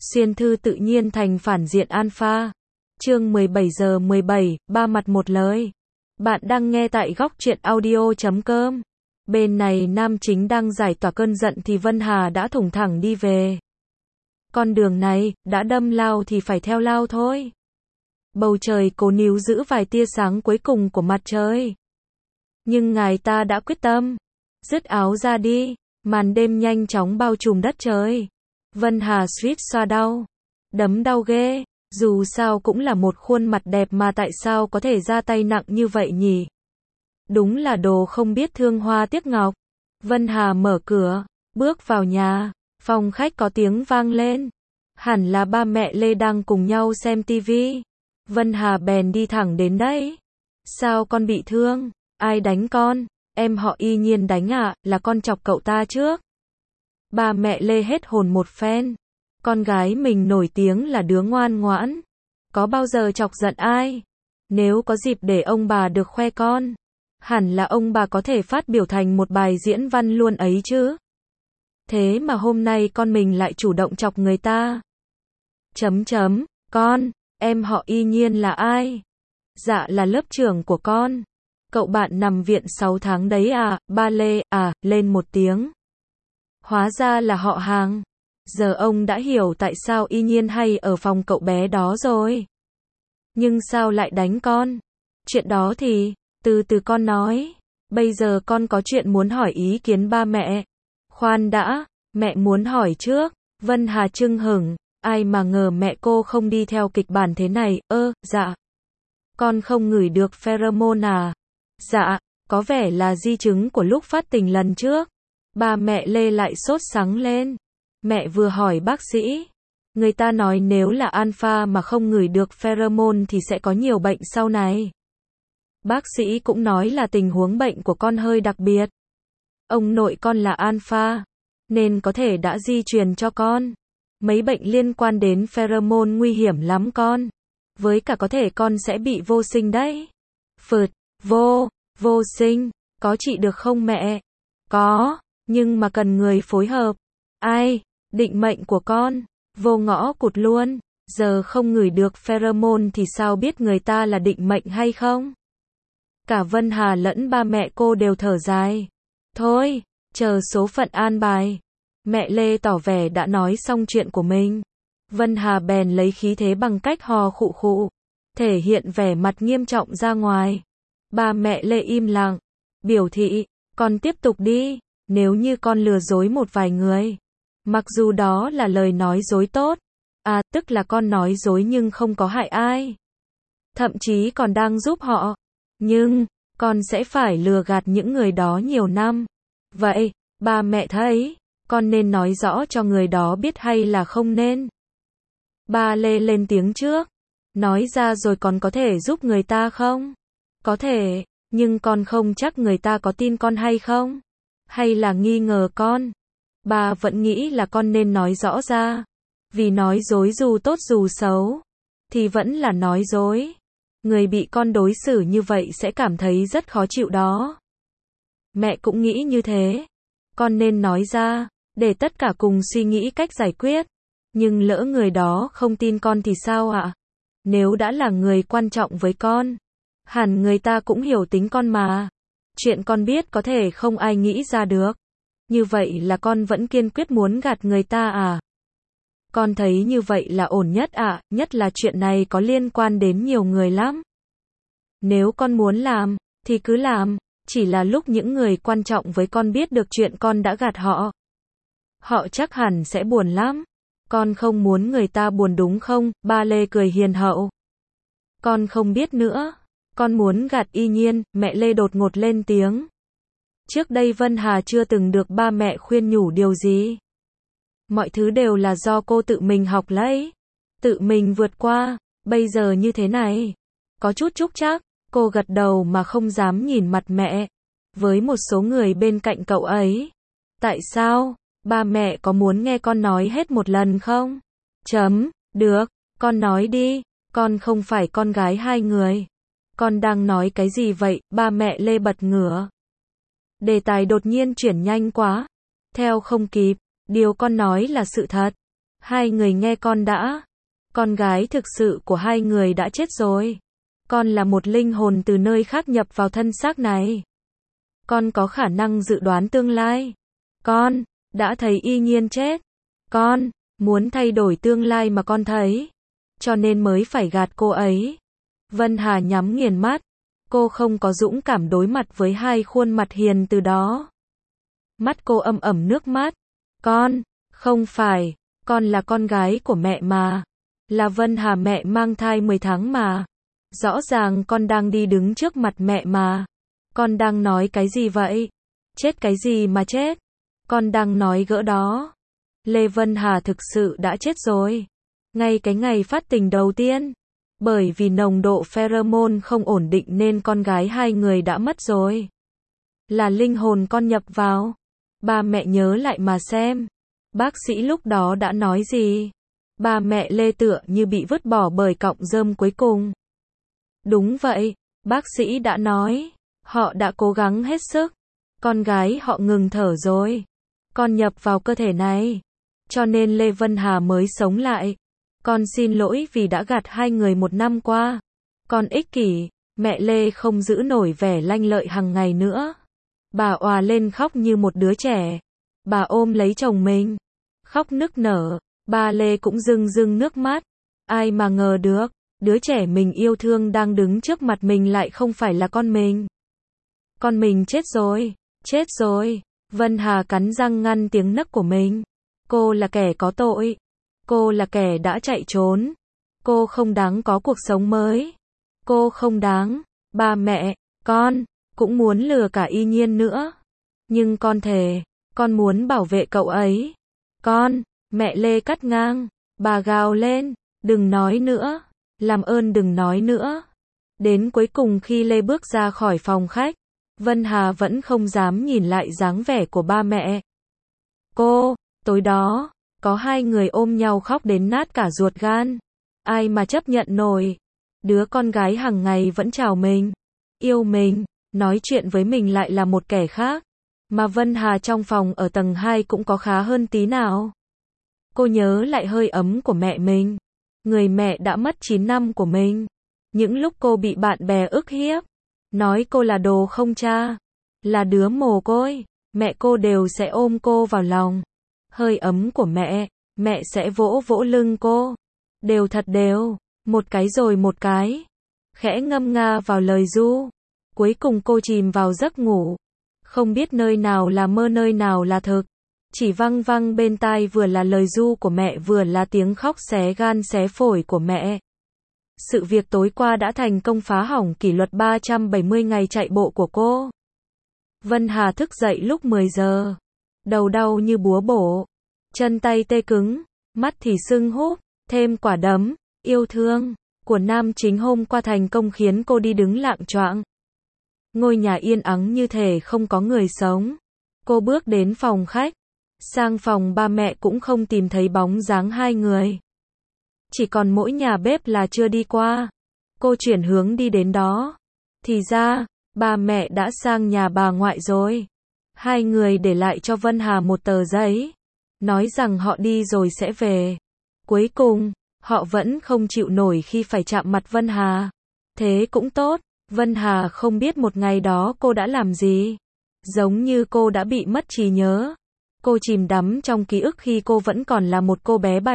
Xuyên thư tự nhiên thành phản diện alpha. Chương 17 giờ 17, ba mặt một lời. Bạn đang nghe tại góc truyện audio.com. Bên này nam chính đang giải tỏa cơn giận thì Vân Hà đã thủng thẳng đi về. Con đường này, đã đâm lao thì phải theo lao thôi. Bầu trời cố níu giữ vài tia sáng cuối cùng của mặt trời. Nhưng ngài ta đã quyết tâm. Dứt áo ra đi, màn đêm nhanh chóng bao trùm đất trời. Vân Hà suýt xoa đau. Đấm đau ghê, dù sao cũng là một khuôn mặt đẹp mà tại sao có thể ra tay nặng như vậy nhỉ? Đúng là đồ không biết thương hoa tiếc ngọc. Vân Hà mở cửa, bước vào nhà, phòng khách có tiếng vang lên. Hẳn là ba mẹ Lê đang cùng nhau xem tivi. Vân Hà bèn đi thẳng đến đấy. Sao con bị thương? Ai đánh con? Em họ Y Nhiên đánh ạ, là con chọc cậu ta trước. Ba mẹ Lê hết hồn một phen. Con gái mình nổi tiếng là đứa ngoan ngoãn. Có bao giờ chọc giận ai? Nếu có dịp để ông bà được khoe con, hẳn là ông bà có thể phát biểu thành một bài diễn văn luôn ấy chứ. Thế mà hôm nay con mình lại chủ động chọc người ta. Con, em họ Y Nhiên là ai? Dạ là lớp trưởng của con. Cậu bạn nằm viện 6 tháng đấy à? Ba Lê, lên một tiếng. Hóa ra là họ hàng. Giờ ông đã hiểu tại sao Y Nhiên hay ở phòng cậu bé đó rồi. Nhưng sao lại đánh con? Chuyện đó thì, từ từ con nói. Bây giờ con có chuyện muốn hỏi ý kiến ba mẹ. Khoan đã, mẹ muốn hỏi trước. Vân Hà chưng hửng, ai mà ngờ mẹ cô không đi theo kịch bản thế này. Dạ. Con không ngửi được pheromone à? Dạ, có vẻ là di chứng của lúc phát tình lần trước. Ba mẹ Lê lại sốt sắng lên. Mẹ vừa hỏi bác sĩ. Người ta nói nếu là alpha mà không ngửi được pheromone thì sẽ có nhiều bệnh sau này. Bác sĩ cũng nói là tình huống bệnh của con hơi đặc biệt. Ông nội con là alpha, nên có thể đã di truyền cho con. Mấy bệnh liên quan đến pheromone nguy hiểm lắm con. Với cả có thể con sẽ bị vô sinh đấy. Vô sinh, có trị được không mẹ? Có, nhưng mà cần người phối hợp. Ai? Định mệnh của con, vô ngõ cụt luôn. Giờ không ngửi được pheromone thì sao biết người ta là định mệnh hay không? Cả Vân Hà lẫn ba mẹ cô đều thở dài. Thôi, chờ số phận an bài. Mẹ Lê tỏ vẻ đã nói xong chuyện của mình. Vân Hà bèn lấy khí thế bằng cách hò khụ khụ, thể hiện vẻ mặt nghiêm trọng ra ngoài. Ba mẹ Lê im lặng, biểu thị, con tiếp tục đi, nếu như con lừa dối một vài người. Mặc dù đó là lời nói dối tốt. Tức là con nói dối nhưng không có hại ai. Thậm chí còn đang giúp họ. Nhưng, con sẽ phải lừa gạt những người đó nhiều năm. Vậy, ba mẹ thấy, con nên nói rõ cho người đó biết hay là không nên? Ba Lê lên tiếng trước. Nói ra rồi còn có thể giúp người ta không? Có thể, nhưng con không chắc người ta có tin con hay không? Hay là nghi ngờ con? Bà vẫn nghĩ là con nên nói rõ ra. Vì nói dối dù tốt dù xấu, thì vẫn là nói dối. Người bị con đối xử như vậy sẽ cảm thấy rất khó chịu đó. Mẹ cũng nghĩ như thế. Con nên nói ra, để tất cả cùng suy nghĩ cách giải quyết. Nhưng lỡ người đó không tin con thì sao ạ? Nếu đã là người quan trọng với con, hẳn người ta cũng hiểu tính con mà. Chuyện con biết có thể không ai nghĩ ra được. Như vậy là con vẫn kiên quyết muốn gạt người ta à? Con thấy như vậy là ổn nhất ạ, nhất là chuyện này có liên quan đến nhiều người lắm. Nếu con muốn làm, thì cứ làm, chỉ là lúc những người quan trọng với con biết được chuyện con đã gạt họ. Họ chắc hẳn sẽ buồn lắm. Con không muốn người ta buồn đúng không? Ba Lê cười hiền hậu. Con không biết nữa. Con muốn gạt Y Nhiên, mẹ Lê đột ngột lên tiếng. Trước đây Vân Hà chưa từng được ba mẹ khuyên nhủ điều gì. Mọi thứ đều là do cô tự mình học lấy, tự mình vượt qua, bây giờ như thế này. Có chút trúc trắc, cô gật đầu mà không dám nhìn mặt mẹ. Với một số người bên cạnh cậu ấy. Tại sao? Ba mẹ có muốn nghe con nói hết một lần không? Được, con nói đi, con không phải con gái hai người. Con đang nói cái gì vậy? Ba mẹ Lê bật ngửa. Đề tài đột nhiên chuyển nhanh quá. Theo không kịp, điều con nói là sự thật. Hai người nghe con đã. Con gái thực sự của hai người đã chết rồi. Con là một linh hồn từ nơi khác nhập vào thân xác này. Con có khả năng dự đoán tương lai. Con đã thấy Y Nhiên chết. Con muốn thay đổi tương lai mà con thấy. Cho nên mới phải gạt cô ấy. Vân Hà nhắm nghiền mắt. Cô không có dũng cảm đối mặt với hai khuôn mặt hiền từ đó. Mắt cô ẩm ẩm nước mắt. Con, không phải, con là con gái của mẹ mà. Là Vân Hà, mẹ mang thai 10 tháng mà. Rõ ràng con đang đi đứng trước mặt mẹ mà. Con đang nói cái gì vậy? Chết cái gì mà chết? Con đang nói gỡ đó. Lê Vân Hà thực sự đã chết rồi. Ngay cái ngày phát tình đầu tiên. Bởi vì nồng độ pheromone không ổn định nên con gái hai người đã mất rồi. Là linh hồn con nhập vào. Ba mẹ nhớ lại mà xem. Bác sĩ lúc đó đã nói gì? Ba mẹ Lê tựa như bị vứt bỏ bởi cọng rơm cuối cùng. Đúng vậy, bác sĩ đã nói. Họ đã cố gắng hết sức. Con gái họ ngừng thở rồi. Con nhập vào cơ thể này. Cho nên Lê Vân Hà mới sống lại. Con xin lỗi vì đã gạt hai người 1 năm qua. Con ích kỷ, mẹ Lê không giữ nổi vẻ lanh lợi hàng ngày nữa. Bà òa lên khóc như một đứa trẻ. Bà ôm lấy chồng mình. Khóc nức nở, ba Lê cũng rưng rưng nước mắt. Ai mà ngờ được, đứa trẻ mình yêu thương đang đứng trước mặt mình lại không phải là con mình. Con mình chết rồi, chết rồi. Vân Hà cắn răng ngăn tiếng nấc của mình. Cô là kẻ có tội. Cô là kẻ đã chạy trốn. Cô không đáng có cuộc sống mới. Cô không đáng. Ba mẹ, con cũng muốn lừa cả Y Nhiên nữa. Nhưng con thề, con muốn bảo vệ cậu ấy. Con, mẹ Lê cắt ngang. Bà gào lên, đừng nói nữa. Làm ơn đừng nói nữa. Đến cuối cùng khi Lê bước ra khỏi phòng khách, Vân Hà vẫn không dám nhìn lại dáng vẻ của ba mẹ. Tối đó, có hai người ôm nhau khóc đến nát cả ruột gan. Ai mà chấp nhận nổi. Đứa con gái hàng ngày vẫn chào mình, yêu mình, nói chuyện với mình lại là một kẻ khác. Mà Vân Hà trong phòng ở tầng 2 cũng có khá hơn tí nào. Cô nhớ lại hơi ấm của mẹ mình. Người mẹ đã mất 9 năm của mình. Những lúc cô bị bạn bè ức hiếp, nói cô là đồ không cha, là đứa mồ côi, mẹ cô đều sẽ ôm cô vào lòng. Hơi ấm của mẹ sẽ vỗ vỗ lưng cô. Đều thật đều, một cái rồi một cái. Khẽ ngâm nga vào lời ru. Cuối cùng cô chìm vào giấc ngủ. Không biết nơi nào là mơ nơi nào là thực. Chỉ văng văng bên tai vừa là lời ru của mẹ vừa là tiếng khóc xé gan xé phổi của mẹ. Sự việc tối qua đã thành công phá hỏng kỷ luật 370 ngày chạy bộ của cô. Vân Hà thức dậy lúc 10 giờ. Đầu đau như búa bổ. Chân tay tê cứng. Mắt thì sưng húp. Thêm quả đấm, yêu thương của nam chính hôm qua thành công khiến cô đi đứng lạng choạng. Ngôi nhà yên ắng như thể không có người sống. Cô bước đến phòng khách. Sang phòng ba mẹ cũng không tìm thấy bóng dáng hai người. Chỉ còn mỗi nhà bếp là chưa đi qua. Cô chuyển hướng đi đến đó. Thì ra, ba mẹ đã sang nhà bà ngoại rồi. Hai người để lại cho Vân Hà một tờ giấy. Nói rằng họ đi rồi sẽ về. Cuối cùng, họ vẫn không chịu nổi khi phải chạm mặt Vân Hà. Thế cũng tốt, Vân Hà không biết một ngày đó cô đã làm gì. Giống như cô đã bị mất trí nhớ. Cô chìm đắm trong ký ức khi cô vẫn còn là một cô bé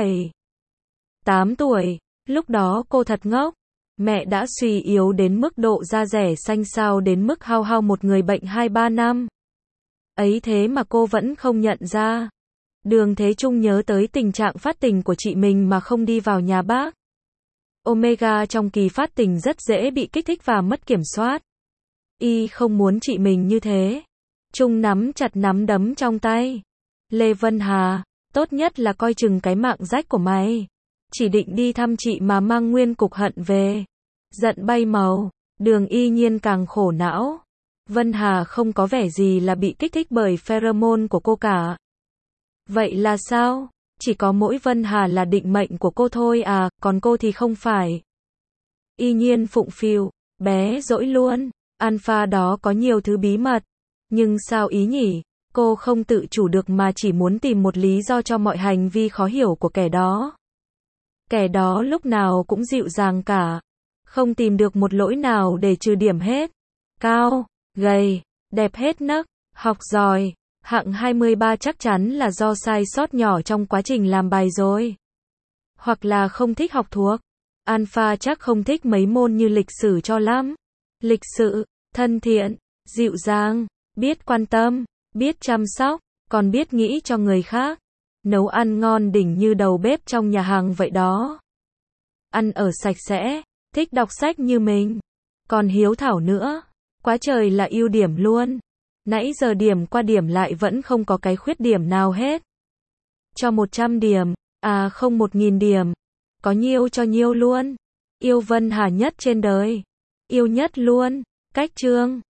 7-8 tuổi. Lúc đó cô thật ngốc. Mẹ đã suy yếu đến mức độ da rẻ xanh xao đến mức hao hao một người bệnh 2-3 năm. Ấy thế mà cô vẫn không nhận ra. Đường Thế Trung nhớ tới tình trạng phát tình của chị mình mà không đi vào nhà bác. Omega trong kỳ phát tình rất dễ bị kích thích và mất kiểm soát. Y không muốn chị mình như thế. Trung nắm chặt nắm đấm trong tay. Lê Vân Hà, tốt nhất là coi chừng cái mạng rách của mày. Chỉ định đi thăm chị mà mang nguyên cục hận về. Giận bay màu, Đường Y Nhiên càng khổ não. Vân Hà không có vẻ gì là bị kích thích bởi pheromone của cô cả. Vậy là sao? Chỉ có mỗi Vân Hà là định mệnh của cô thôi à, còn cô thì không phải. Y Nhiên phụng phịu, bé dỗi luôn. Alpha đó có nhiều thứ bí mật. Nhưng sao ý nhỉ? Cô không tự chủ được mà chỉ muốn tìm một lý do cho mọi hành vi khó hiểu của kẻ đó. Kẻ đó lúc nào cũng dịu dàng cả. Không tìm được một lỗi nào để trừ điểm hết. Cao, gầy, đẹp hết nấc, học giỏi, hạng 23 chắc chắn là do sai sót nhỏ trong quá trình làm bài rồi. Hoặc là không thích học thuộc. Alpha chắc không thích mấy môn như lịch sử cho lắm. Lịch sự, thân thiện, dịu dàng, biết quan tâm, biết chăm sóc, còn biết nghĩ cho người khác. Nấu ăn ngon đỉnh như đầu bếp trong nhà hàng vậy đó. Ăn ở sạch sẽ, thích đọc sách như mình. Còn hiếu thảo nữa. Quá trời là ưu điểm luôn. Nãy giờ điểm qua điểm lại vẫn không có cái khuyết điểm nào hết. Cho 100 điểm, à không 1000 điểm. Có nhiêu cho nhiêu luôn. Yêu Vân Hà nhất trên đời. Yêu nhất luôn. Cách chương.